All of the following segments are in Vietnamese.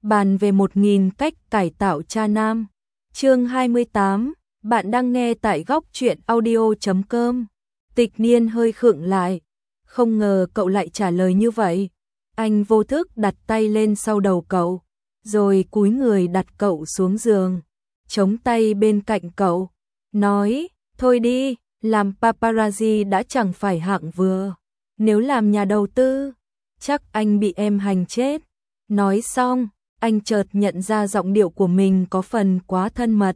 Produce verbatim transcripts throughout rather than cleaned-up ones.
bàn về một nghìn cách cải tạo cha nam. Chương hai mươi tám, bạn đang nghe tại góc truyện audio chấm com. Tịch Niên hơi khựng lại, không ngờ cậu lại trả lời như vậy. Anh vô thức đặt tay lên sau đầu cậu, rồi cúi người đặt cậu xuống giường, chống tay bên cạnh cậu, nói, thôi đi, làm paparazzi đã chẳng phải hạng vừa. Nếu làm nhà đầu tư, chắc anh bị em hành chết. Nói xong, anh chợt nhận ra giọng điệu của mình có phần quá thân mật.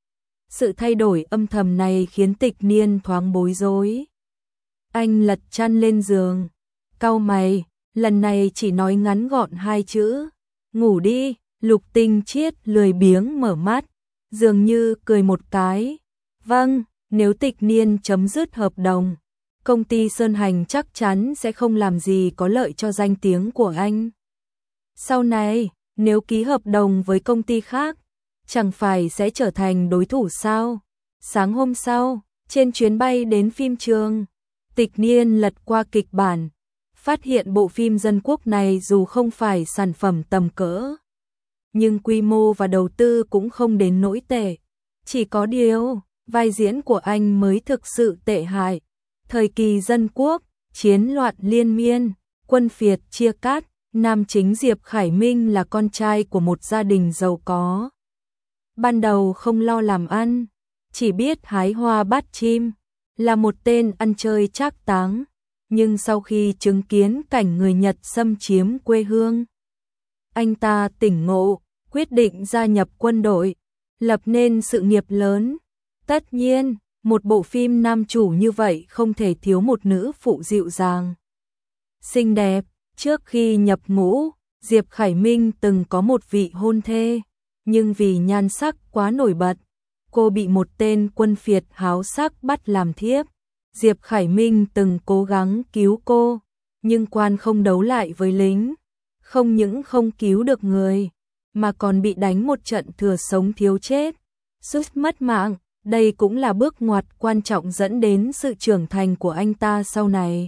Sự thay đổi âm thầm này khiến Tịch Niên thoáng bối rối. Anh lật chăn lên giường, cau mày, lần này chỉ nói ngắn gọn hai chữ, ngủ đi. Lục Tinh Chiết lười biếng mở mắt, dường như cười một cái. Vâng, nếu Tịch Niên chấm dứt hợp đồng, công ty Sơn Hành chắc chắn sẽ không làm gì có lợi cho danh tiếng của anh. Sau này, nếu ký hợp đồng với công ty khác, chẳng phải sẽ trở thành đối thủ sao? Sáng hôm sau, trên chuyến bay đến phim trường, Tịch Niên lật qua kịch bản, phát hiện bộ phim dân quốc này dù không phải sản phẩm tầm cỡ, nhưng quy mô và đầu tư cũng không đến nỗi tệ. Chỉ có điều, vai diễn của anh mới thực sự tệ hại. Thời kỳ dân quốc, chiến loạn liên miên, quân phiệt chia cắt, nam chính Diệp Khải Minh là con trai của một gia đình giàu có. Ban đầu không lo làm ăn, chỉ biết hái hoa bắt chim, là một tên ăn chơi trác táng. Nhưng sau khi chứng kiến cảnh người Nhật xâm chiếm quê hương, anh ta tỉnh ngộ, quyết định gia nhập quân đội, lập nên sự nghiệp lớn. Tất nhiên, một bộ phim nam chủ như vậy không thể thiếu một nữ phụ dịu dàng, xinh đẹp. Trước khi nhập ngũ, Diệp Khải Minh từng có một vị hôn thê, nhưng vì nhan sắc quá nổi bật, cô bị một tên quân phiệt háo sắc bắt làm thiếp. Diệp Khải Minh từng cố gắng cứu cô, nhưng quan không đấu lại với lính, không những không cứu được người, mà còn bị đánh một trận thừa sống thiếu chết, suýt mất mạng. Đây cũng là bước ngoặt quan trọng dẫn đến sự trưởng thành của anh ta sau này.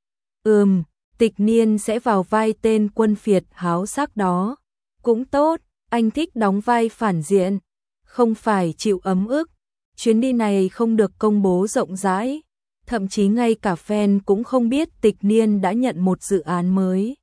Ừm, Tịch Niên sẽ vào vai tên quân phiệt háo sắc đó. Cũng tốt, anh thích đóng vai phản diện, không phải chịu ấm ức. Chuyến đi này không được công bố rộng rãi, thậm chí ngay cả fan cũng không biết Tịch Niên đã nhận một dự án mới.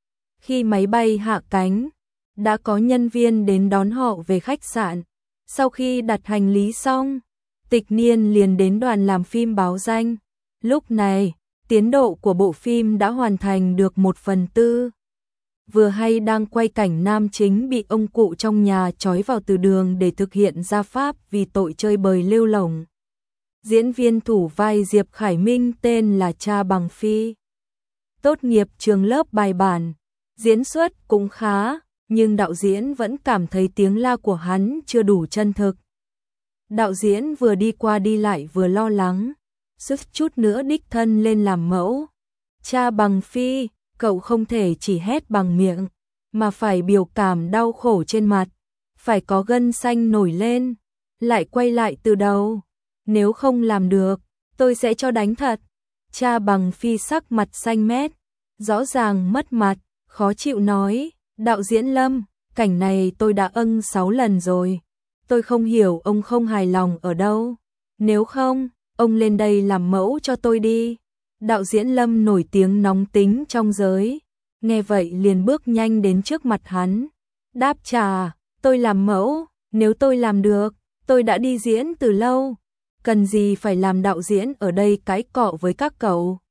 Khi máy bay hạ cánh, đã có nhân viên đến đón họ về khách sạn. Sau khi đặt hành lý xong, Tịch Niên liền đến đoàn làm phim báo danh. Lúc này, tiến độ của bộ phim đã hoàn thành được một phần tư. Vừa hay đang quay cảnh nam chính bị ông cụ trong nhà trói vào từ đường để thực hiện gia pháp vì tội chơi bời lêu lổng. Diễn viên thủ vai Diệp Khải Minh tên là Cha Bằng Phi. Tốt nghiệp trường lớp bài bản, diễn xuất cũng khá, nhưng đạo diễn vẫn cảm thấy tiếng la của hắn chưa đủ chân thực. Đạo diễn vừa đi qua đi lại vừa lo lắng, suýt chút nữa đích thân lên làm mẫu. Cha Bằng Phi, cậu không thể chỉ hét bằng miệng, mà phải biểu cảm đau khổ trên mặt, phải có gân xanh nổi lên, lại quay lại từ đầu. Nếu không làm được, tôi sẽ cho đánh thật. Cha Bằng Phi sắc mặt xanh mét, rõ ràng mất mặt, khó chịu nói, đạo diễn Lâm, cảnh này tôi đã âng sáu lần rồi. Tôi không hiểu ông không hài lòng ở đâu. Nếu không, ông lên đây làm mẫu cho tôi đi. Đạo diễn Lâm nổi tiếng nóng tính trong giới, nghe vậy liền bước nhanh đến trước mặt hắn, đáp trả, tôi làm mẫu, nếu tôi làm được, tôi đã đi diễn từ lâu. Cần gì phải làm đạo diễn ở đây cãi cọ với các cậu.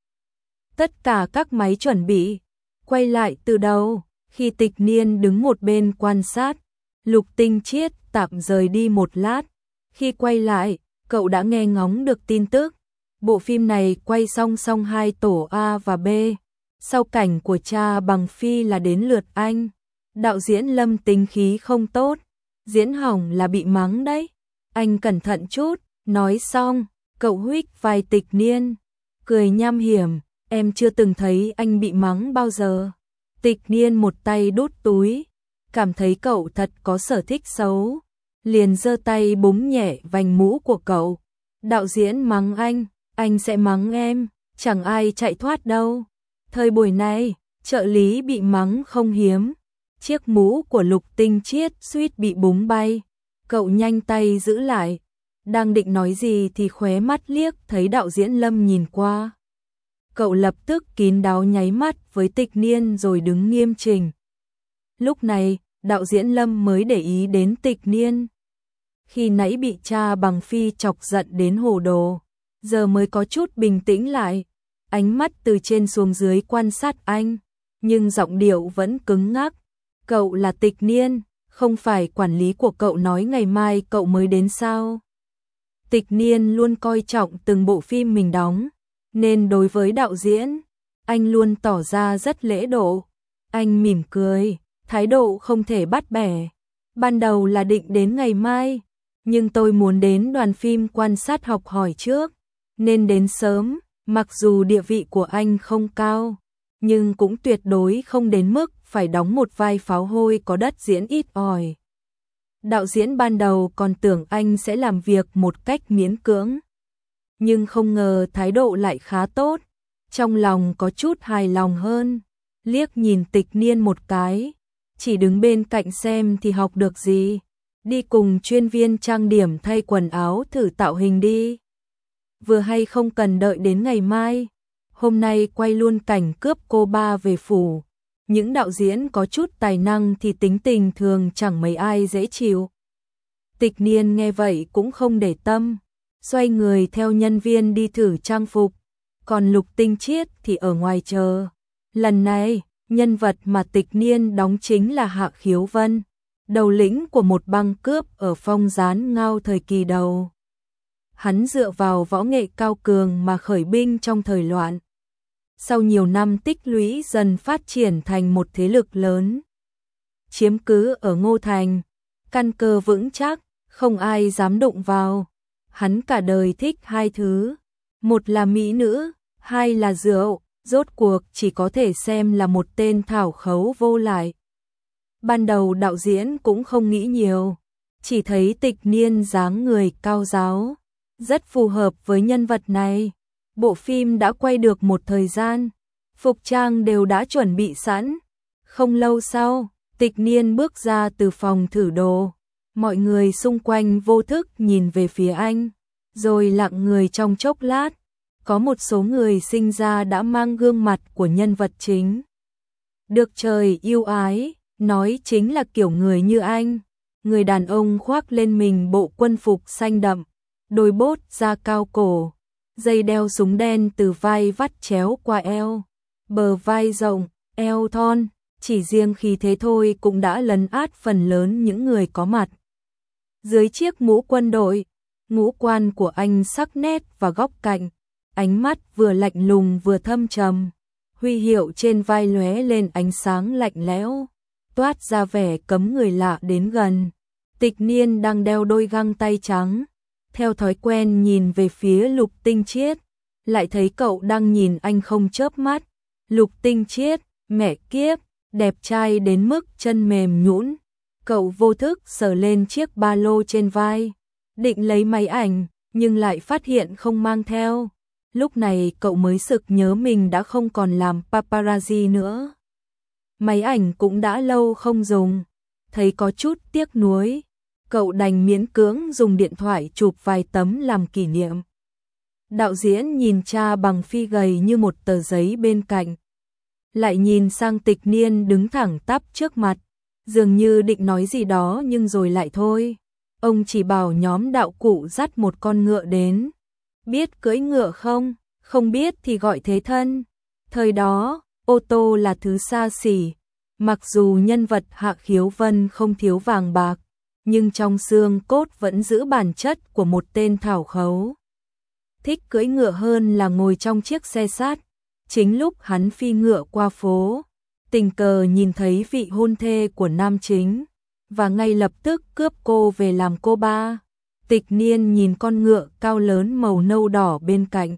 Tất cả các máy chuẩn bị, quay lại từ đầu. Khi Tịch Niên đứng một bên quan sát, Lục Tinh Chiết tạm rời đi một lát. Khi quay lại, cậu đã nghe ngóng được tin tức. Bộ phim này quay song song hai tổ A và B. Sau cảnh của Cha Bằng Phi là đến lượt anh. Đạo diễn Lâm tính khí không tốt, diễn hỏng là bị mắng đấy. Anh cẩn thận chút. Nói xong, cậu huých vai Tịch Niên, cười nham hiểm, em chưa từng thấy anh bị mắng bao giờ. Tịch Niên một tay đút túi, cảm thấy cậu thật có sở thích xấu, liền giơ tay búng nhẹ vành mũ của cậu. Đạo diễn mắng anh, anh sẽ mắng em, chẳng ai chạy thoát đâu. Thời buổi này, trợ lý bị mắng không hiếm, Chiếc mũ của Lục Tinh Chiết suýt bị búng bay. Cậu nhanh tay giữ lại. Đang định nói gì thì khóe mắt liếc thấy đạo diễn Lâm nhìn qua. Cậu lập tức kín đáo nháy mắt với Tịch Niên rồi đứng nghiêm chỉnh. Lúc này, đạo diễn Lâm mới để ý đến Tịch Niên. Khi nãy bị cha bằng phi chọc giận đến hồ đồ, giờ mới có chút bình tĩnh lại. Ánh mắt từ trên xuống dưới quan sát anh, nhưng giọng điệu vẫn cứng ngắc. Cậu là Tịch Niên, không phải quản lý của cậu nói ngày mai cậu mới đến sao? Tịch Niên luôn coi trọng từng bộ phim mình đóng, nên đối với đạo diễn, anh luôn tỏ ra rất lễ độ. Anh mỉm cười, thái độ không thể bắt bẻ. Ban đầu là định đến ngày mai, nhưng tôi muốn đến đoàn phim quan sát học hỏi trước, nên đến sớm. Mặc dù địa vị của anh không cao, nhưng cũng tuyệt đối không đến mức phải đóng một vai pháo hôi có đất diễn ít ỏi. Đạo diễn ban đầu còn tưởng anh sẽ làm việc một cách miễn cưỡng, nhưng không ngờ thái độ lại khá tốt. Trong lòng có chút hài lòng hơn, liếc nhìn Tịch Niên một cái, chỉ đứng bên cạnh xem thì học được gì. Đi cùng chuyên viên trang điểm thay quần áo thử tạo hình đi. Vừa hay không cần đợi đến ngày mai, hôm nay quay luôn cảnh cướp cô ba về phủ. Những đạo diễn có chút tài năng thì tính tình thường chẳng mấy ai dễ chịu. Tịch Niên nghe vậy cũng không để tâm, xoay người theo nhân viên đi thử trang phục, còn Lục Tinh Chiết thì ở ngoài chờ. Lần này, nhân vật mà Tịch Niên đóng chính là Hạ Khiếu Vân, đầu lĩnh của một băng cướp ở Phong Gián Ngao thời kỳ đầu. Hắn dựa vào võ nghệ cao cường mà khởi binh trong thời loạn. Sau nhiều năm tích lũy dần phát triển thành một thế lực lớn. Chiếm cứ ở Ngô Thành, căn cơ vững chắc, không ai dám đụng vào. Hắn cả đời thích hai thứ, một là mỹ nữ, hai là rượu, rốt cuộc chỉ có thể xem là một tên thảo khấu vô lại. Ban đầu đạo diễn cũng không nghĩ nhiều, chỉ thấy Tịch Niên dáng người cao ráo, rất phù hợp với nhân vật này. Bộ phim đã quay được một thời gian, phục trang đều đã chuẩn bị sẵn. Không lâu sau, Tịch Niên bước ra từ phòng thử đồ. Mọi người xung quanh vô thức nhìn về phía anh, rồi lặng người trong chốc lát. Có một số người sinh ra đã mang gương mặt của nhân vật chính. Được trời yêu ái, nói chính là kiểu người như anh. Người đàn ông khoác lên mình bộ quân phục xanh đậm, đôi bốt da cao cổ, dây đeo súng đen từ vai vắt chéo qua eo, bờ vai rộng, eo thon, chỉ riêng khí thế thôi cũng đã lấn át phần lớn những người có mặt. Dưới chiếc mũ quân đội, ngũ quan của anh sắc nét và góc cạnh, ánh mắt vừa lạnh lùng vừa thâm trầm, huy hiệu trên vai lóe lên ánh sáng lạnh lẽo, toát ra vẻ cấm người lạ đến gần. Tịch Niên đang đeo đôi găng tay trắng, theo thói quen nhìn về phía Lục Tinh Chiết, lại thấy cậu đang nhìn anh không chớp mắt. Lục Tinh Chiết, mẹ kiếp, đẹp trai đến mức chân mềm nhũn. Cậu vô thức sờ lên chiếc ba lô trên vai, định lấy máy ảnh, nhưng lại phát hiện không mang theo. Lúc này cậu mới sực nhớ mình đã không còn làm paparazzi nữa. Máy ảnh cũng đã lâu không dùng, thấy có chút tiếc nuối. Cậu đành miễn cưỡng dùng điện thoại chụp vài tấm làm kỷ niệm. Đạo diễn nhìn cha bằng phi gầy như một tờ giấy bên cạnh, lại nhìn sang Tịch Niên đứng thẳng tắp trước mặt, dường như định nói gì đó nhưng rồi lại thôi. Ông chỉ bảo nhóm đạo cụ dắt một con ngựa đến. Biết cưỡi ngựa không? Không biết thì gọi thế thân. Thời đó, ô tô là thứ xa xỉ. Mặc dù nhân vật Hạ Khiếu Vân không thiếu vàng bạc, nhưng trong xương cốt vẫn giữ bản chất của một tên thảo khấu. Thích cưỡi ngựa hơn là ngồi trong chiếc xe sát. Chính lúc hắn phi ngựa qua phố, tình cờ nhìn thấy vị hôn thê của nam chính, và ngay lập tức cướp cô về làm cô ba. Tịch Niên nhìn con ngựa cao lớn màu nâu đỏ bên cạnh,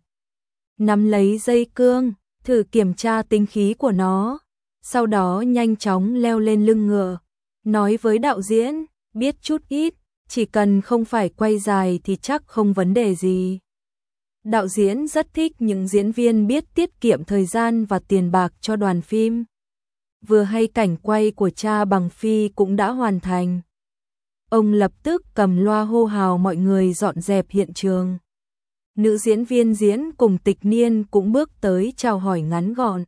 nắm lấy dây cương, thử kiểm tra tính khí của nó, sau đó nhanh chóng leo lên lưng ngựa, nói với đạo diễn, biết chút ít, chỉ cần không phải quay dài thì chắc không vấn đề gì. Đạo diễn rất thích những diễn viên biết tiết kiệm thời gian và tiền bạc cho đoàn phim. vừa hay cảnh quay của Cha Bằng Phi cũng đã hoàn thành. Ông lập tức cầm loa hô hào mọi người dọn dẹp hiện trường. Nữ diễn viên diễn cùng Tịch Niên cũng bước tới chào hỏi ngắn gọn,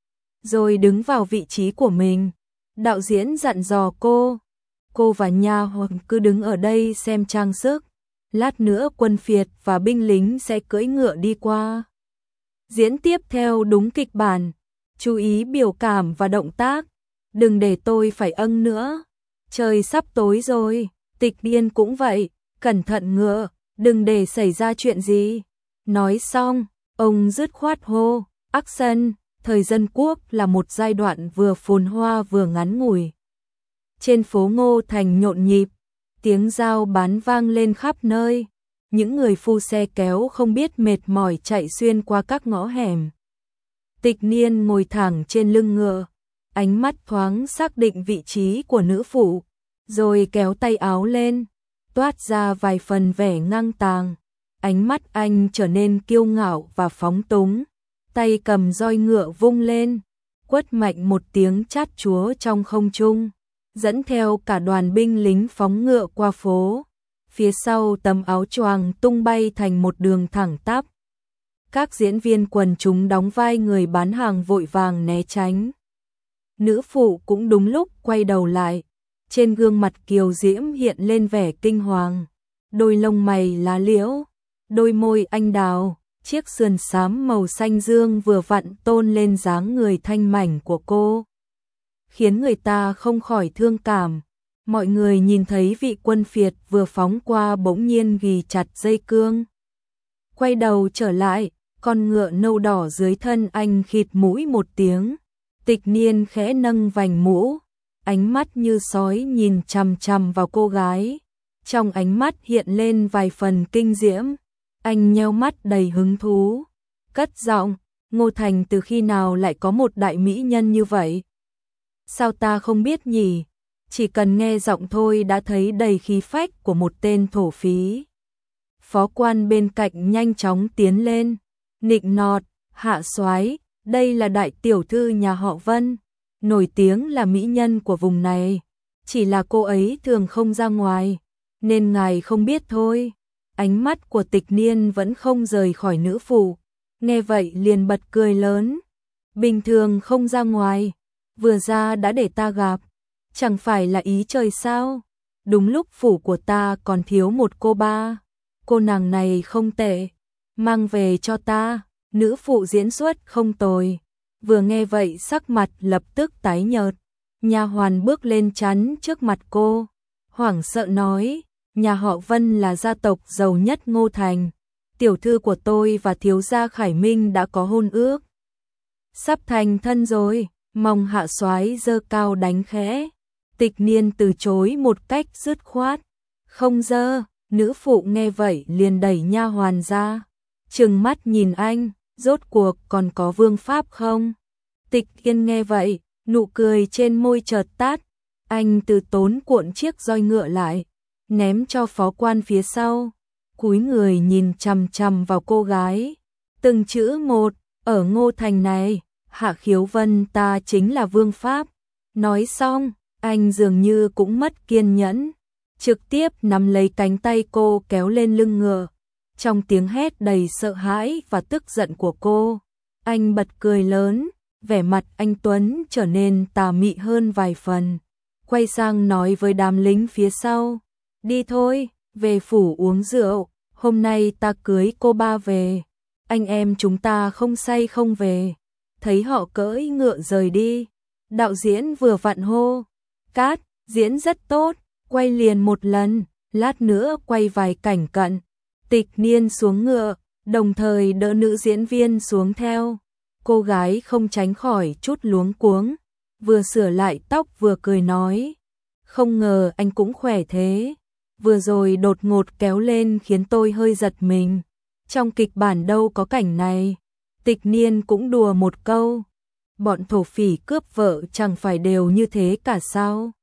rồi đứng vào vị trí của mình. Đạo diễn dặn dò cô, cô và nha hoàn cứ đứng ở đây xem trang sức, lát nữa quân phiệt và binh lính sẽ cưỡi ngựa đi qua. Diễn tiếp theo đúng kịch bản, chú ý biểu cảm và động tác, đừng để tôi phải âng nữa. Trời sắp tối rồi, Tịch Niên cũng vậy, cẩn thận ngựa, đừng để xảy ra chuyện gì. Nói xong, ông dứt khoát hô, action. Thời Dân Quốc là một giai đoạn vừa phồn hoa vừa ngắn ngủi. Trên phố Ngô Thành nhộn nhịp, tiếng dao bán vang lên khắp nơi. Những người phu xe kéo không biết mệt mỏi chạy xuyên qua các ngõ hẻm. Tịch Niên ngồi thẳng trên lưng ngựa, ánh mắt thoáng xác định vị trí của nữ phụ, rồi kéo tay áo lên, toát ra vài phần vẻ ngang tàng. Ánh mắt anh trở nên kiêu ngạo và phóng túng, tay cầm roi ngựa vung lên, quất mạnh một tiếng chát chúa trong không trung, dẫn theo cả đoàn binh lính phóng ngựa qua phố. Phía sau tấm áo choàng tung bay thành một đường thẳng tắp. Các diễn viên quần chúng đóng vai người bán hàng vội vàng né tránh. Nữ phụ cũng đúng lúc quay đầu lại, trên gương mặt kiều diễm hiện lên vẻ kinh hoàng, đôi lông mày lá liễu, đôi môi anh đào, chiếc sườn xám màu xanh dương vừa vặn tôn lên dáng người thanh mảnh của cô, khiến người ta không khỏi thương cảm. Mọi người nhìn thấy vị quân phiệt vừa phóng qua bỗng nhiên ghì chặt dây cương. Quay đầu trở lại, con ngựa nâu đỏ dưới thân anh khịt mũi một tiếng. Tịch Niên khẽ nâng vành mũ, ánh mắt như sói nhìn chằm chằm vào cô gái. Trong ánh mắt hiện lên vài phần kinh diễm, anh nheo mắt đầy hứng thú, cất giọng, Ngô Thành từ khi nào lại có một đại mỹ nhân như vậy? Sao ta không biết nhỉ? Chỉ cần nghe giọng thôi đã thấy đầy khí phách của một tên thổ phí. Phó quan bên cạnh nhanh chóng tiến lên, nịnh nọt, hạ soái, đây là đại tiểu thư nhà họ Vân, nổi tiếng là mỹ nhân của vùng này, chỉ là cô ấy thường không ra ngoài, nên ngài không biết thôi. Ánh mắt của Tịch Niên vẫn không rời khỏi nữ phụ, nghe vậy liền bật cười lớn. Bình thường không ra ngoài, vừa ra đã để ta gặp, chẳng phải là ý trời sao? Đúng lúc phủ của ta còn thiếu một cô ba, cô nàng này không tệ, mang về cho ta. Nữ phụ diễn xuất không tồi, vừa nghe vậy sắc mặt lập tức tái nhợt. Nha hoàn bước lên chắn trước mặt cô, hoảng sợ nói, nhà họ Vân là gia tộc giàu nhất Ngô Thành, tiểu thư của tôi và thiếu gia Khải Minh đã có hôn ước, sắp thành thân rồi, mong hạ soái giơ cao đánh khẽ. Tịch Niên từ chối một cách dứt khoát, không dơ. Nữ phụ nghe vậy liền đẩy nha hoàn ra, trừng mắt nhìn anh, rốt cuộc còn có vương pháp không? Tịch Niên nghe vậy, nụ cười trên môi chợt tắt, anh từ tốn cuộn chiếc roi ngựa lại, ném cho phó quan phía sau, cúi người nhìn chằm chằm vào cô gái, từng chữ một, ở Ngô Thành này, Hạ Khiếu Vân ta chính là vương pháp. Nói xong, anh dường như cũng mất kiên nhẫn, trực tiếp nắm lấy cánh tay cô kéo lên lưng ngựa. Trong tiếng hét đầy sợ hãi và tức giận của cô, anh bật cười lớn, vẻ mặt anh Tuấn trở nên tà mị hơn vài phần. Quay sang nói với đám lính phía sau, đi thôi, về phủ uống rượu, hôm nay ta cưới cô ba về, anh em chúng ta không say không về. Thấy họ cưỡi ngựa rời đi, đạo diễn vừa vặn hô, cát, diễn rất tốt, quay liền một lần, lát nữa quay vài cảnh cận. Tịch Niên xuống ngựa, đồng thời đỡ nữ diễn viên xuống theo. Cô gái không tránh khỏi chút luống cuống, vừa sửa lại tóc vừa cười nói, không ngờ anh cũng khỏe thế, vừa rồi đột ngột kéo lên khiến tôi hơi giật mình, trong kịch bản đâu có cảnh này. Tịch Niên cũng đùa một câu, bọn thổ phỉ cướp vợ chẳng phải đều như thế cả sao?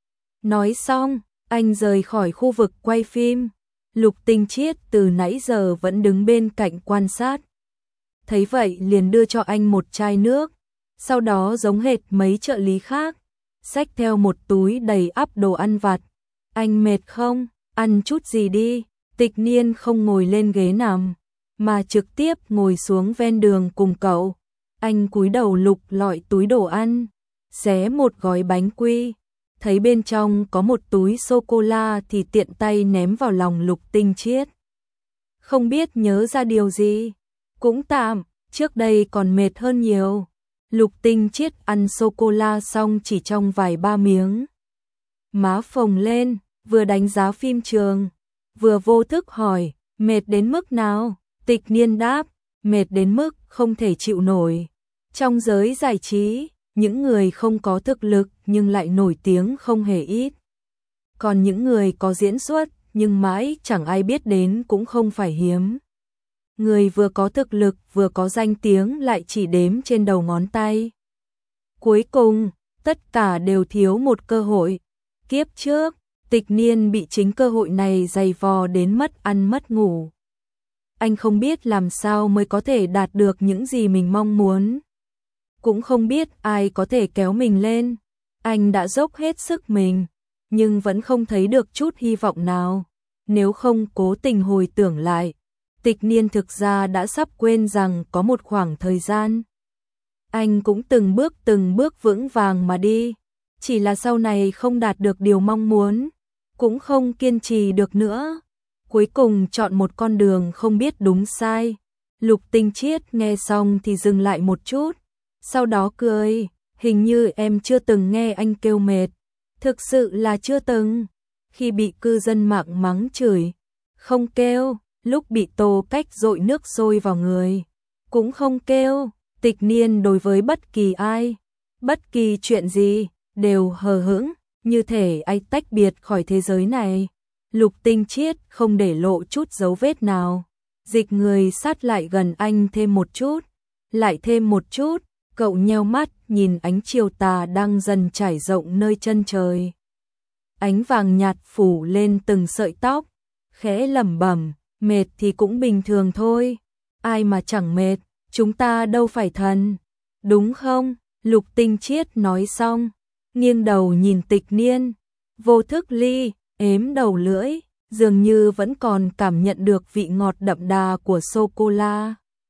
Nói xong, anh rời khỏi khu vực quay phim. Lục Tinh Chiết từ nãy giờ vẫn đứng bên cạnh quan sát. Thấy vậy liền đưa cho anh một chai nước, sau đó giống hệt mấy trợ lý khác, xách theo một túi đầy ắp đồ ăn vặt. Anh mệt không? Ăn chút gì đi. Tịch Niên không ngồi lên ghế nằm, mà trực tiếp ngồi xuống ven đường cùng cậu. Anh cúi đầu lục lọi túi đồ ăn, xé một gói bánh quy, thấy bên trong có một túi sô-cô-la thì tiện tay ném vào lòng Lục Tinh Chiết. Không biết nhớ ra điều gì, cũng tạm, trước đây còn mệt hơn nhiều. Lục Tinh Chiết ăn sô-cô-la xong chỉ trong vài ba miếng. Má phồng lên, vừa đánh giá phim trường, vừa vô thức hỏi, mệt đến mức nào? Tịch Niên đáp, mệt đến mức không thể chịu nổi. Trong giới giải trí, những người không có thực lực nhưng lại nổi tiếng không hề ít. Còn những người có diễn xuất nhưng mãi chẳng ai biết đến cũng không phải hiếm. Người vừa có thực lực vừa có danh tiếng lại chỉ đếm trên đầu ngón tay. Cuối cùng, tất cả đều thiếu một cơ hội. Kiếp trước, Tịch Niên bị chính cơ hội này dày vò đến mất ăn mất ngủ. Anh không biết làm sao mới có thể đạt được những gì mình mong muốn. Cũng không biết ai có thể kéo mình lên. Anh đã dốc hết sức mình, nhưng vẫn không thấy được chút hy vọng nào. Nếu không cố tình hồi tưởng lại, Tịch Niên thực ra đã sắp quên rằng có một khoảng thời gian anh cũng từng bước từng bước vững vàng mà đi. Chỉ là sau này không đạt được điều mong muốn, cũng không kiên trì được nữa. Cuối cùng chọn một con đường không biết đúng sai. Lục Tinh Chiết nghe xong thì dừng lại một chút, sau đó cười, hình như em chưa từng nghe anh kêu mệt. Thực sự là chưa từng. Khi bị cư dân mạng mắng chửi, không kêu. Lúc bị Tô Cách dội nước sôi vào người, cũng không kêu. Tịch Niên đối với bất kỳ ai, bất kỳ chuyện gì, đều hờ hững, như thể anh tách biệt khỏi thế giới này. Lục Tinh Chiết không để lộ chút dấu vết nào, dịch người sát lại gần anh thêm một chút, lại thêm một chút. Cậu nheo mắt nhìn ánh chiều tà đang dần trải rộng nơi chân trời. Ánh vàng nhạt phủ lên từng sợi tóc, khẽ lẩm bẩm, mệt thì cũng bình thường thôi. Ai mà chẳng mệt, chúng ta đâu phải thần, đúng không? Lục Tinh Chiết nói xong, nghiêng đầu nhìn Tịch Niên, vô thức ly, ếm đầu lưỡi, dường như vẫn còn cảm nhận được vị ngọt đậm đà của sô-cô-la.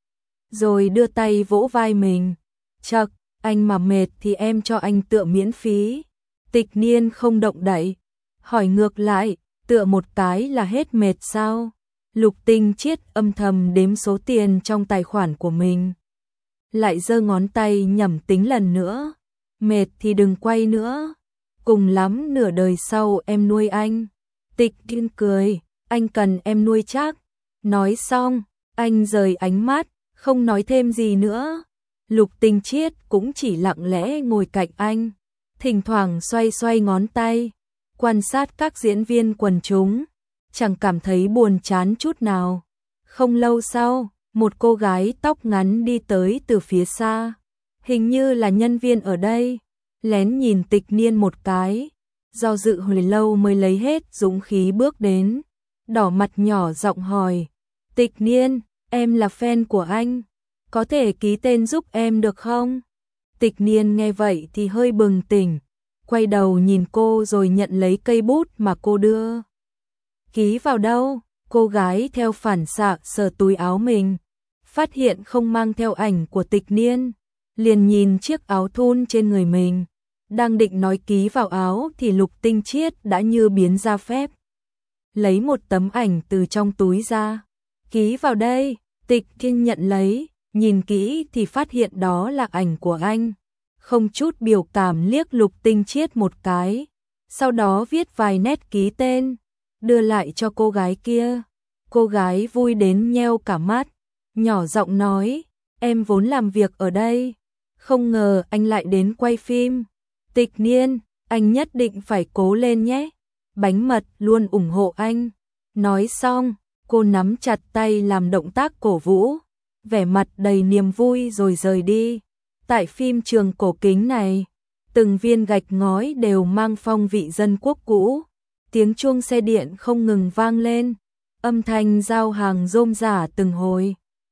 Rồi đưa tay vỗ vai mình, chậc, anh mà mệt thì em cho anh tựa miễn phí. Tịch Niên không động đậy, hỏi ngược lại, tựa một cái là hết mệt sao? Lục Tinh Chiết âm thầm đếm số tiền trong tài khoản của mình, lại giơ ngón tay nhẩm tính lần nữa. Mệt thì đừng quay nữa, cùng lắm nửa đời sau em nuôi anh. Tịch Niên cười, anh cần em nuôi chắc. Nói xong, anh rời ánh mắt, không nói thêm gì nữa. Lục Tinh Chiết cũng chỉ lặng lẽ ngồi cạnh anh, thỉnh thoảng xoay xoay ngón tay, quan sát các diễn viên quần chúng, chẳng cảm thấy buồn chán chút nào. Không lâu sau, một cô gái tóc ngắn đi tới từ phía xa, hình như là nhân viên ở đây, lén nhìn Tịch Niên một cái, do dự hồi lâu mới lấy hết dũng khí bước đến, đỏ mặt nhỏ giọng hỏi, Tịch Niên, em là fan của anh, có thể ký tên giúp em được không? Tịch Niên nghe vậy thì hơi bừng tỉnh, quay đầu nhìn cô rồi nhận lấy cây bút mà cô đưa. Ký vào đâu? Cô gái theo phản xạ sờ túi áo mình, phát hiện không mang theo ảnh của Tịch Niên, liền nhìn chiếc áo thun trên người mình, đang định nói ký vào áo thì Lục Tinh Chiết đã như biến ra phép, lấy một tấm ảnh từ trong túi ra, ký vào đây. Tịch Niên nhận lấy, nhìn kỹ thì phát hiện đó là ảnh của anh, không chút biểu cảm liếc Lục Tinh Chiết một cái, sau đó viết vài nét ký tên, đưa lại cho cô gái kia. Cô gái vui đến nheo cả mắt, nhỏ giọng nói, em vốn làm việc ở đây, không ngờ anh lại đến quay phim. Tịch Niên, anh nhất định phải cố lên nhé, bánh mật luôn ủng hộ anh. Nói xong, cô nắm chặt tay làm động tác cổ vũ, vẻ mặt đầy niềm vui rồi rời đi. Tại phim trường cổ kính này, từng viên gạch ngói đều mang phong vị dân quốc cũ, tiếng chuông xe điện không ngừng vang lên, âm thanh giao hàng rôm rả từng hồi.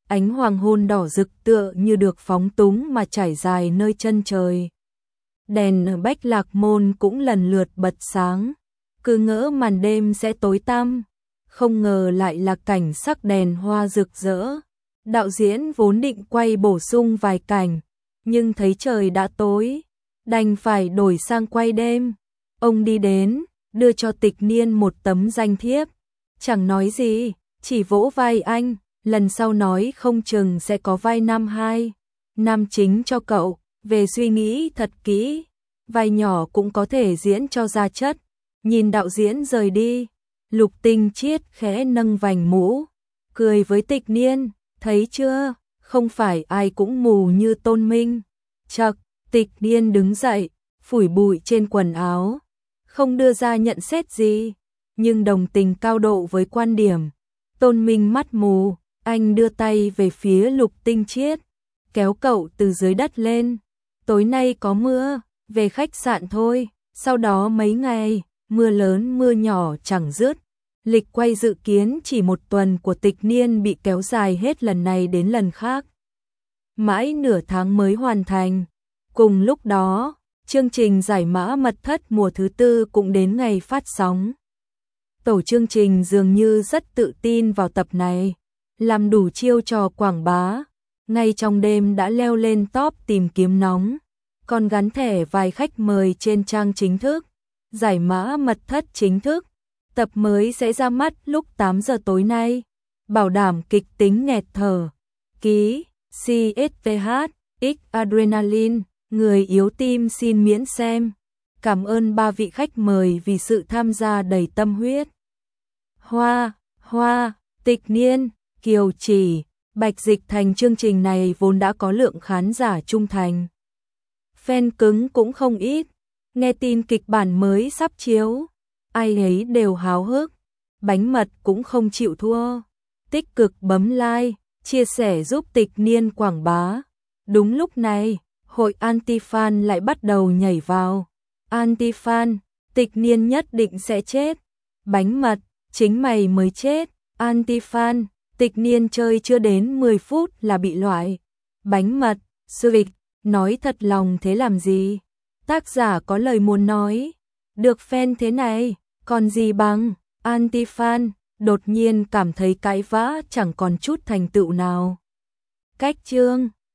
ánh hoàng hôn đỏ rực tựa như được phóng túng mà trải dài nơi chân trời. Đèn ở Bách Lạc Môn cũng lần lượt bật sáng, cứ ngỡ màn đêm sẽ tối tăm, không ngờ lại là cảnh sắc đèn hoa rực rỡ. Đạo diễn vốn định quay bổ sung vài cảnh, nhưng thấy trời đã tối, đành phải đổi sang quay đêm. Ông đi đến, đưa cho Tịch Niên một tấm danh thiếp, chẳng nói gì, chỉ vỗ vai anh, lần sau nói không chừng sẽ có vai nam hai, nam chính cho cậu, về suy nghĩ thật kỹ, vai nhỏ cũng có thể diễn cho ra chất. Nhìn đạo diễn rời đi, Lục Tinh Chiết khẽ nâng vành mũ, cười với Tịch Niên, thấy chưa, không phải ai cũng mù như Tôn Minh. Chậc, Tịch Niên đứng dậy, phủi bụi trên quần áo, không đưa ra nhận xét gì, nhưng đồng tình cao độ với quan điểm. Tôn Minh mắt mù, anh đưa tay về phía Lục Tinh Chiết, kéo cậu từ dưới đất lên. Tối nay có mưa, về khách sạn thôi, sau đó mấy ngày, mưa lớn mưa nhỏ chẳng dứt. Lịch quay dự kiến chỉ một tuần của Tịch Niên bị kéo dài hết lần này đến lần khác. Mãi nửa tháng mới hoàn thành. Cùng lúc đó, chương trình giải mã mật thất mùa thứ tư cũng đến ngày phát sóng. Tổ chương trình dường như rất tự tin vào tập này, làm đủ chiêu trò quảng bá, ngay trong đêm đã leo lên top tìm kiếm nóng, còn gắn thẻ vài khách mời trên trang chính thức. Giải mã mật thất chính thức, tập mới sẽ ra mắt lúc tám giờ tối nay, bảo đảm kịch tính nghẹt thở. Ký, xê ét pê hát, X Adrenaline, người yếu tim xin miễn xem. Cảm ơn ba vị khách mời vì sự tham gia đầy tâm huyết. Hoa, Hoa, Tịch Niên, Kiều Chỉ, Bạch Dịch Thành. Chương trình này vốn đã có lượng khán giả trung thành, fan cứng cũng không ít. Nghe tin kịch bản mới sắp chiếu, ai ấy đều háo hức. Bánh mật cũng không chịu thua, tích cực bấm like, chia sẻ giúp Tịch Niên quảng bá. Đúng lúc này, hội anti-fan lại bắt đầu nhảy vào. Anti-fan, Tịch Niên nhất định sẽ chết. Bánh mật, chính mày mới chết. Anti-fan, Tịch Niên chơi chưa đến mười phút là bị loại. Bánh mật, Suvic, nói thật lòng thế làm gì? Tác giả có lời muốn nói, được fan thế này, còn gì bằng. Anti-fan, đột nhiên cảm thấy cãi vã chẳng còn chút thành tựu nào. Cách chương